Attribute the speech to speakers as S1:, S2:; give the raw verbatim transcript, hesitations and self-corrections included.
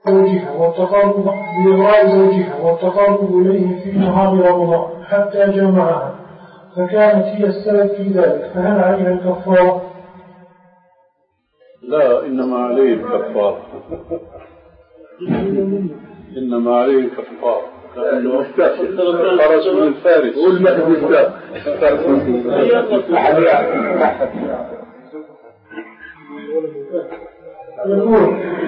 S1: زوجها والتقرب بإغراء زوجها والتقرب إليه في نهار رمضان حتى جمعها فكانت هي السبب في ذلك، فهل عليها الكفارة؟
S2: لا، إنما عليه الكفارة. إنما عليه الكفارة لأنه خرج من الفارس.
S3: قول ما تبي
S1: يقول